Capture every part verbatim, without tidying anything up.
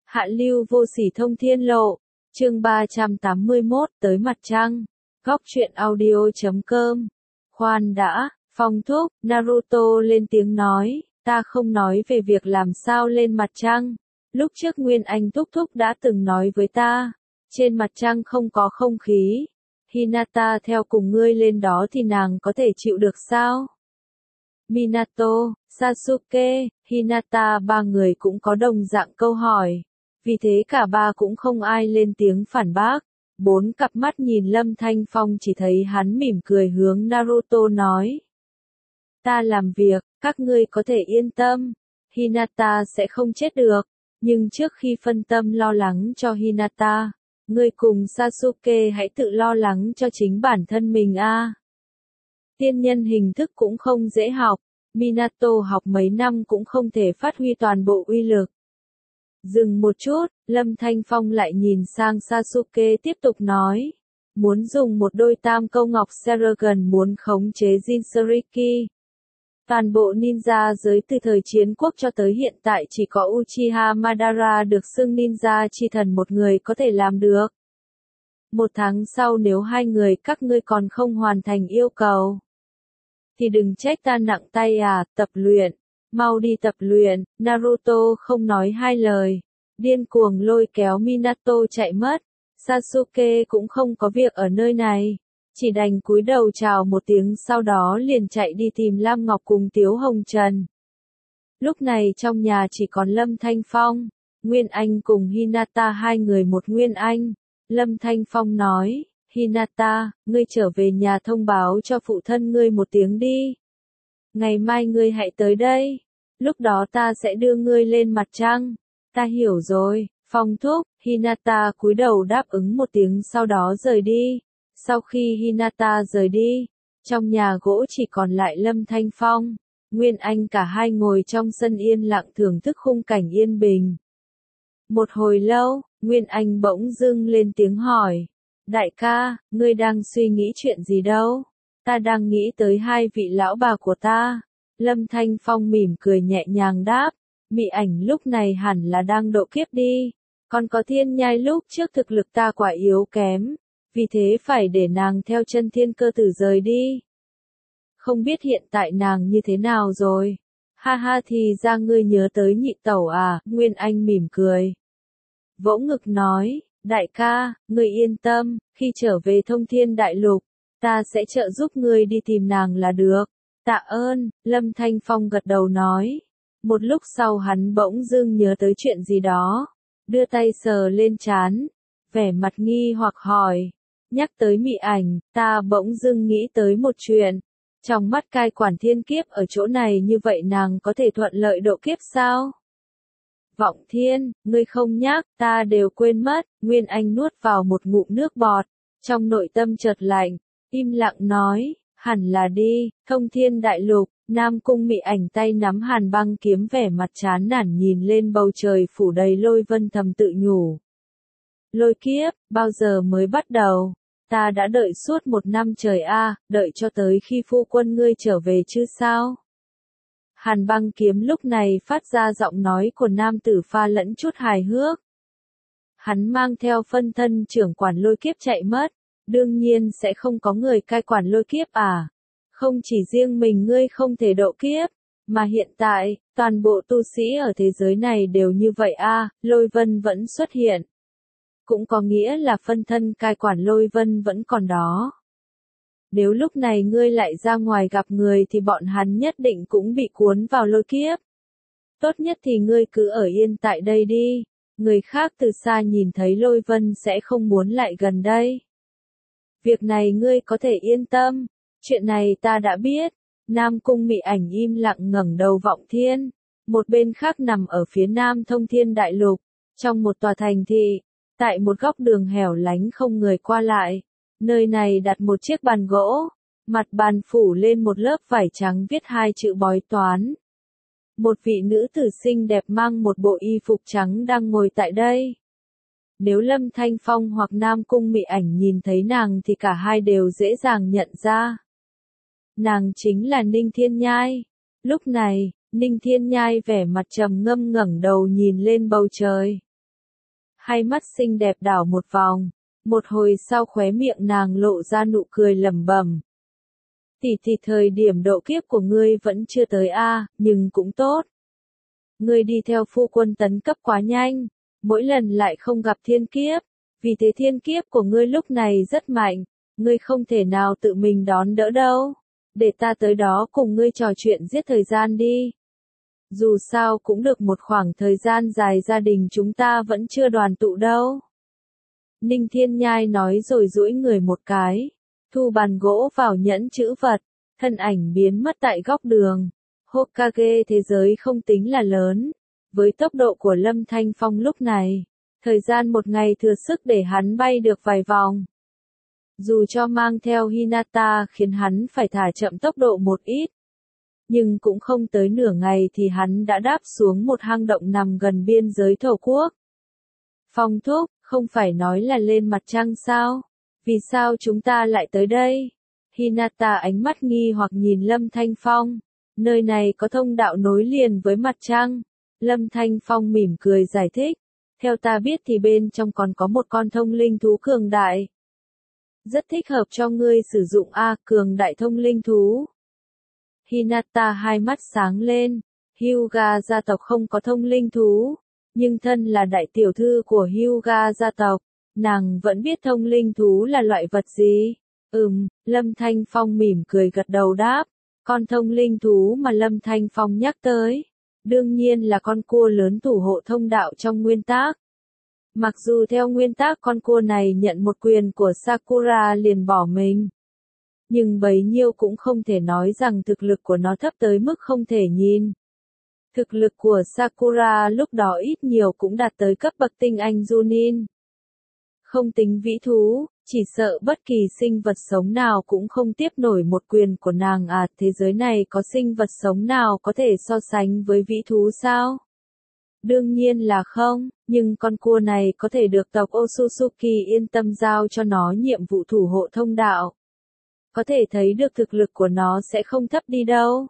Hạ lưu vô sỉ thông thiên lộ, chương ba trăm tám mươi mốt, tới mặt trăng. Góc truyện audio chấm com. Khoan đã, Phong thúc, Naruto lên tiếng nói, ta không nói về việc làm sao lên mặt trăng. Lúc trước Nguyên Anh thúc thúc đã từng nói với ta, trên mặt trăng không có không khí. Hinata theo cùng ngươi lên đó thì nàng có thể chịu được sao? Minato, Sasuke, Hinata ba người cũng có đồng dạng câu hỏi. Vì thế cả ba cũng không ai lên tiếng phản bác. Bốn cặp mắt nhìn Lâm Thanh Phong chỉ thấy hắn mỉm cười hướng Naruto nói. Ta làm việc, các ngươi có thể yên tâm. Hinata sẽ không chết được. Nhưng trước khi phân tâm lo lắng cho Hinata, ngươi cùng Sasuke hãy tự lo lắng cho chính bản thân mình a. À. Tiên nhân hình thức cũng không dễ học. Minato học mấy năm cũng không thể phát huy toàn bộ uy lực. Dừng một chút, Lâm Thanh Phong lại nhìn sang Sasuke tiếp tục nói. Muốn dùng một đôi tam câu ngọc Sharingan muốn khống chế Jinchuriki. Toàn bộ ninja giới từ thời chiến quốc cho tới hiện tại chỉ có Uchiha Madara được xưng ninja chi thần một người có thể làm được. Một tháng sau nếu hai người các ngươi còn không hoàn thành yêu cầu, thì đừng trách ta nặng tay à, tập luyện. Mau đi tập luyện, Naruto không nói hai lời. Điên cuồng lôi kéo Minato chạy mất. Sasuke cũng không có việc ở nơi này. Chỉ đành cúi đầu chào một tiếng sau đó liền chạy đi tìm Lam Ngọc cùng Tiếu Hồng Trần. Lúc này trong nhà chỉ còn Lâm Thanh Phong, Nguyên Anh cùng Hinata hai người một Nguyên Anh. Lâm Thanh Phong nói, Hinata, ngươi trở về nhà thông báo cho phụ thân ngươi một tiếng đi. Ngày mai ngươi hãy tới đây. Lúc đó ta sẽ đưa ngươi lên mặt trăng. Ta hiểu rồi, Phong thúc. Hinata cúi đầu đáp ứng một tiếng sau đó rời đi. Sau khi Hinata rời đi, trong nhà gỗ chỉ còn lại Lâm Thanh Phong, Nguyên Anh cả hai ngồi trong sân yên lặng thưởng thức khung cảnh yên bình. Một hồi lâu, Nguyên Anh bỗng dưng lên tiếng hỏi. Đại ca, ngươi đang suy nghĩ chuyện gì đâu? Ta đang nghĩ tới hai vị lão bà của ta. Lâm Thanh Phong mỉm cười nhẹ nhàng đáp. Mị ảnh lúc này hẳn là đang độ kiếp đi. Còn có Thiên Nhai lúc trước thực lực ta quả yếu kém. Vì thế phải để nàng theo chân Thiên Cơ Tử rời đi. Không biết hiện tại nàng như thế nào rồi? Ha ha, thì ra ngươi nhớ tới nhị tẩu à? Nguyên Anh mỉm cười. Vỗ ngực nói, đại ca, ngươi yên tâm, khi trở về Thông Thiên Đại Lục, ta sẽ trợ giúp ngươi đi tìm nàng là được. Tạ ơn, Lâm Thanh Phong gật đầu nói. Một lúc sau hắn bỗng dưng nhớ tới chuyện gì đó, đưa tay sờ lên trán, vẻ mặt nghi hoặc hỏi. Nhắc tới mị ảnh, ta bỗng dưng nghĩ tới một chuyện. Trong mắt cai quản thiên kiếp ở chỗ này như vậy nàng có thể thuận lợi độ kiếp sao? Vọng Thiên, ngươi không nhắc, ta đều quên mất. Nguyên Anh nuốt vào một ngụm nước bọt, trong nội tâm chợt lạnh, im lặng nói, hẳn là đi. Thông Thiên Đại Lục, Nam Cung Mị ảnh tay nắm hàn băng kiếm vẻ mặt chán nản nhìn lên bầu trời phủ đầy lôi vân thầm tự nhủ. Lôi kiếp, bao giờ mới bắt đầu? Ta đã đợi suốt một năm trời a, à, đợi cho tới khi phu quân ngươi trở về chứ sao? Hàn băng kiếm lúc này phát ra giọng nói của nam tử pha lẫn chút hài hước. Hắn mang theo phân thân trưởng quản lôi kiếp chạy mất, đương nhiên sẽ không có người cai quản lôi kiếp à. Không chỉ riêng mình ngươi không thể độ kiếp, mà hiện tại, toàn bộ tu sĩ ở thế giới này đều như vậy a, à, lôi vân vẫn xuất hiện. Cũng có nghĩa là phân thân cai quản lôi vân vẫn còn đó. Nếu lúc này ngươi lại ra ngoài gặp người thì bọn hắn nhất định cũng bị cuốn vào lôi kiếp. Tốt nhất thì ngươi cứ ở yên tại đây đi. Người khác từ xa nhìn thấy lôi vân sẽ không muốn lại gần đây. Việc này ngươi có thể yên tâm. Chuyện này ta đã biết. Nam Cung Mị ảnh im lặng ngẩng đầu Vọng Thiên. Một bên khác nằm ở phía nam Thông Thiên Đại Lục. Trong một tòa thành thị. Tại một góc đường hẻo lánh không người qua lại. Nơi này đặt một chiếc bàn gỗ. Mặt bàn phủ lên một lớp vải trắng viết hai chữ bói toán. Một vị nữ tử xinh đẹp mang một bộ y phục trắng đang ngồi tại đây. Nếu Lâm Thanh Phong hoặc Nam Cung Mị ảnh nhìn thấy nàng thì cả hai đều dễ dàng nhận ra. Nàng chính là Ninh Thiên Nhai. Lúc này, Ninh Thiên Nhai vẻ mặt trầm ngâm ngẩng đầu nhìn lên bầu trời. hai mắt xinh đẹp đảo một vòng, một hồi sau khóe miệng nàng lộ ra nụ cười lẩm bẩm. Tỷ tỷ thời điểm độ kiếp của ngươi vẫn chưa tới a, nhưng cũng tốt. Ngươi đi theo phu quân tấn cấp quá nhanh, mỗi lần lại không gặp thiên kiếp, vì thế thiên kiếp của ngươi lúc này rất mạnh, ngươi không thể nào tự mình đón đỡ đâu. Để ta tới đó cùng ngươi trò chuyện giết thời gian đi. Dù sao cũng được một khoảng thời gian dài gia đình chúng ta vẫn chưa đoàn tụ đâu. Ninh Thiên Nhai nói rồi duỗi người một cái, thu bàn gỗ vào nhẫn chữ vật, thân ảnh biến mất tại góc đường. Hokage thế giới không tính là lớn, với tốc độ của Lâm Thanh Phong lúc này, thời gian một ngày thừa sức để hắn bay được vài vòng. Dù cho mang theo Hinata khiến hắn phải thả chậm tốc độ một ít, nhưng cũng không tới nửa ngày thì hắn đã đáp xuống một hang động nằm gần biên giới thổ quốc. Phong thúc, không phải nói là lên mặt trăng sao? Vì sao chúng ta lại tới đây? Hinata ánh mắt nghi hoặc nhìn Lâm Thanh Phong. Nơi này có thông đạo nối liền với mặt trăng. Lâm Thanh Phong mỉm cười giải thích. Theo ta biết thì bên trong còn có một con thông linh thú cường đại. Rất thích hợp cho ngươi sử dụng A cường đại thông linh thú. Hinata hai mắt sáng lên. Hyuga gia tộc không có thông linh thú. Nhưng thân là đại tiểu thư của Hyuga gia tộc, nàng vẫn biết thông linh thú là loại vật gì. Ừm, Lâm Thanh Phong mỉm cười gật đầu đáp. Con thông linh thú mà Lâm Thanh Phong nhắc tới, đương nhiên là con cua lớn thủ hộ thông đạo trong nguyên tắc. Mặc dù theo nguyên tắc con cua này nhận một quyền của Sakura liền bỏ mình, nhưng bấy nhiêu cũng không thể nói rằng thực lực của nó thấp tới mức không thể nhìn. Thực lực của Sakura lúc đó ít nhiều cũng đạt tới cấp bậc tinh anh Junin. Không tính vĩ thú, chỉ sợ bất kỳ sinh vật sống nào cũng không tiếp nổi một quyền của nàng à. Thế giới này có sinh vật sống nào có thể so sánh với vĩ thú sao? Đương nhiên là không, nhưng con cua này có thể được tộc Otsutsuki yên tâm giao cho nó nhiệm vụ thủ hộ thông đạo. Có thể thấy được thực lực của nó sẽ không thấp đi đâu.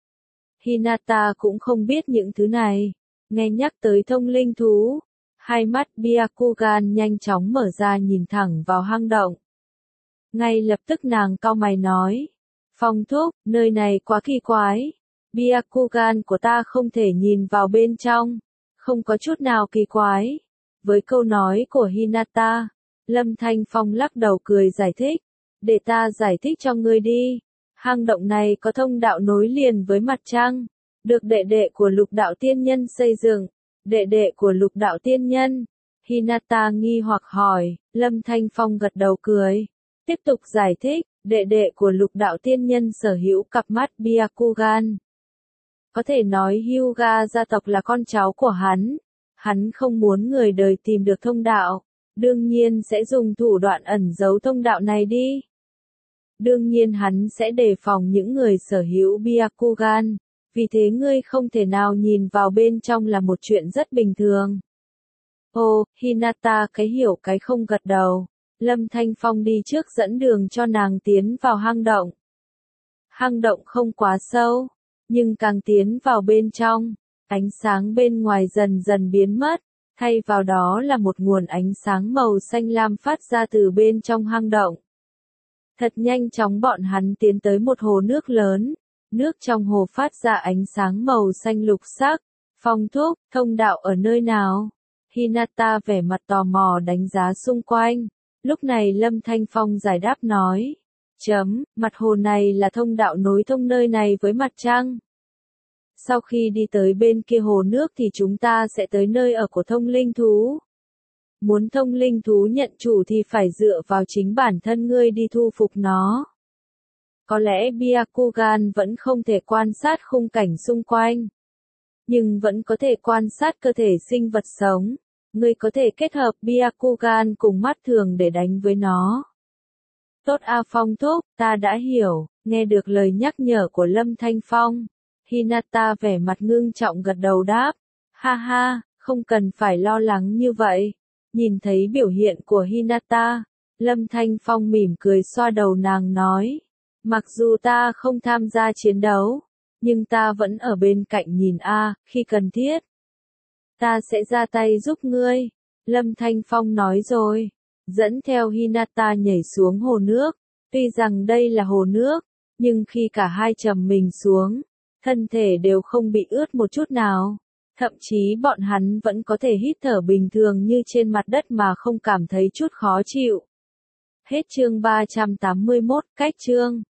Hinata cũng không biết những thứ này. Nghe nhắc tới thông linh thú, hai mắt Byakugan nhanh chóng mở ra nhìn thẳng vào hang động. Ngay lập tức nàng cau mày nói. Phong thúc, nơi này quá kỳ quái. Byakugan của ta không thể nhìn vào bên trong. Không có chút nào kỳ quái. Với câu nói của Hinata, Lâm Thanh Phong lắc đầu cười giải thích. Để ta giải thích cho ngươi đi. Hang động này có thông đạo nối liền với mặt trăng, được đệ đệ của Lục Đạo Tiên Nhân xây dựng. Đệ đệ của Lục Đạo Tiên Nhân? Hinata nghi hoặc hỏi. Lâm Thanh Phong gật đầu cười. Tiếp tục giải thích, đệ đệ của Lục Đạo Tiên Nhân sở hữu cặp mắt Byakugan. Có thể nói Hyuga gia tộc là con cháu của hắn. Hắn không muốn người đời tìm được thông đạo, đương nhiên sẽ dùng thủ đoạn ẩn giấu thông đạo này đi. Đương nhiên hắn sẽ đề phòng những người sở hữu Byakugan, vì thế ngươi không thể nào nhìn vào bên trong là một chuyện rất bình thường. Ồ, Hinata cái hiểu cái không gật đầu. Lâm Thanh Phong đi trước dẫn đường cho nàng tiến vào hang động. Hang động không quá sâu, nhưng càng tiến vào bên trong, ánh sáng bên ngoài dần dần biến mất, thay vào đó là một nguồn ánh sáng màu xanh lam phát ra từ bên trong hang động. Thật nhanh chóng bọn hắn tiến tới một hồ nước lớn, nước trong hồ phát ra ánh sáng màu xanh lục sắc. Phong thúc, thông đạo ở nơi nào? Hinata vẻ mặt tò mò đánh giá xung quanh. Lúc này Lâm Thanh Phong giải đáp nói. Chấm, mặt hồ này là thông đạo nối thông nơi này với mặt trăng. Sau khi đi tới bên kia hồ nước thì chúng ta sẽ tới nơi ở của thông linh thú. Muốn thông linh thú nhận chủ thì phải dựa vào chính bản thân ngươi đi thu phục nó. Có lẽ Byakugan vẫn không thể quan sát khung cảnh xung quanh, nhưng vẫn có thể quan sát cơ thể sinh vật sống. Ngươi có thể kết hợp Byakugan cùng mắt thường để đánh với nó. Tốt a Phong thúc, ta đã hiểu. Nghe được lời nhắc nhở của Lâm Thanh Phong, Hinata vẻ mặt ngưng trọng gật đầu đáp. Ha ha, không cần phải lo lắng như vậy. Nhìn thấy biểu hiện của Hinata, Lâm Thanh Phong mỉm cười xoa đầu nàng nói. Mặc dù ta không tham gia chiến đấu, nhưng ta vẫn ở bên cạnh nhìn a, khi cần thiết. Ta sẽ ra tay giúp ngươi. Lâm Thanh Phong nói rồi, dẫn theo Hinata nhảy xuống hồ nước. Tuy rằng đây là hồ nước, nhưng khi cả hai trầm mình xuống, thân thể đều không bị ướt một chút nào. Thậm chí bọn hắn vẫn có thể hít thở bình thường như trên mặt đất mà không cảm thấy chút khó chịu. Hết chương ba trăm tám mươi mốt, cách chương.